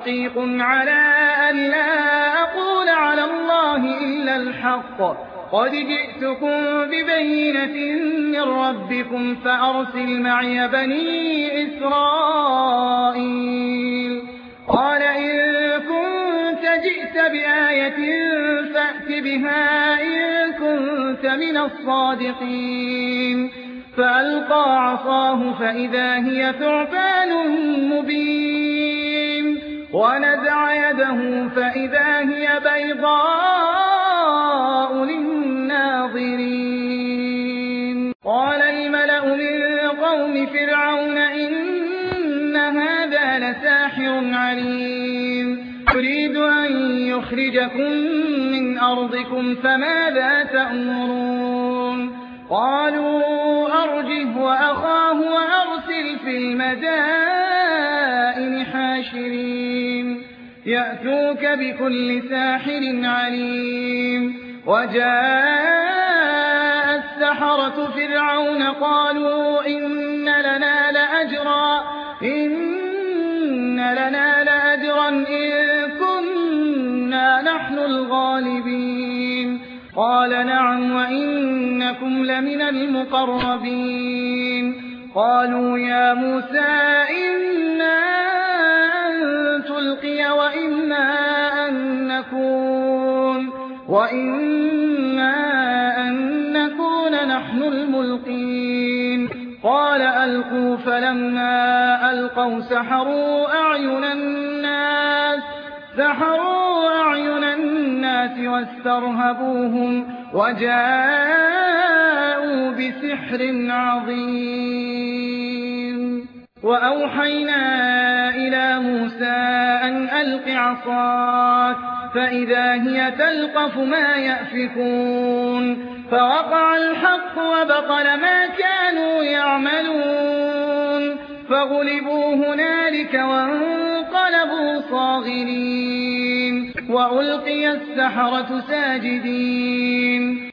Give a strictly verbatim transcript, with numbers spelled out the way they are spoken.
حقيق على أن لا أقول على الله إلا الحق قد جئتكم ببينة من ربكم فأرسل معي بني إسرائيل قال إن كنت جئت بآية فأت بها إن كنت من الصادقين فألقى عصاه فإذا هي ثعبان مبين ونزع يده فإذا هي بيضاء للناظرين قال الملأ من قوم فرعون إن هذا لساحر عليم يريد أن يخرجكم من أرضكم فماذا تأمرون قالوا أرجه وأخاه وأرسل في المدائن حاشرين يأتوك بكل ساحر عليم وجاء السحرة فرعون قالوا إن لنا لأجرا إن لنا لأجرا إن كنا نحن الغالبين قال نعم وإنكم لمن المقربين قالوا يا موسى إنا أن تلقي وإنا أن نكون وإنا أن نكون نحن الملقين قال ألقوا فلما ألقوا سحروا أعين الناس سحروا أعين الناس واسترهبوهم وجاءوا بسحر عظيم وأوحينا إلى موسى أن ألق عصاك فإذا هي تلقف ما يأفكون فوقع الحق وبطل ما كانوا يعملون فغلبوا هنالك وانقلبوا صاغرين وألقي السحرة ساجدين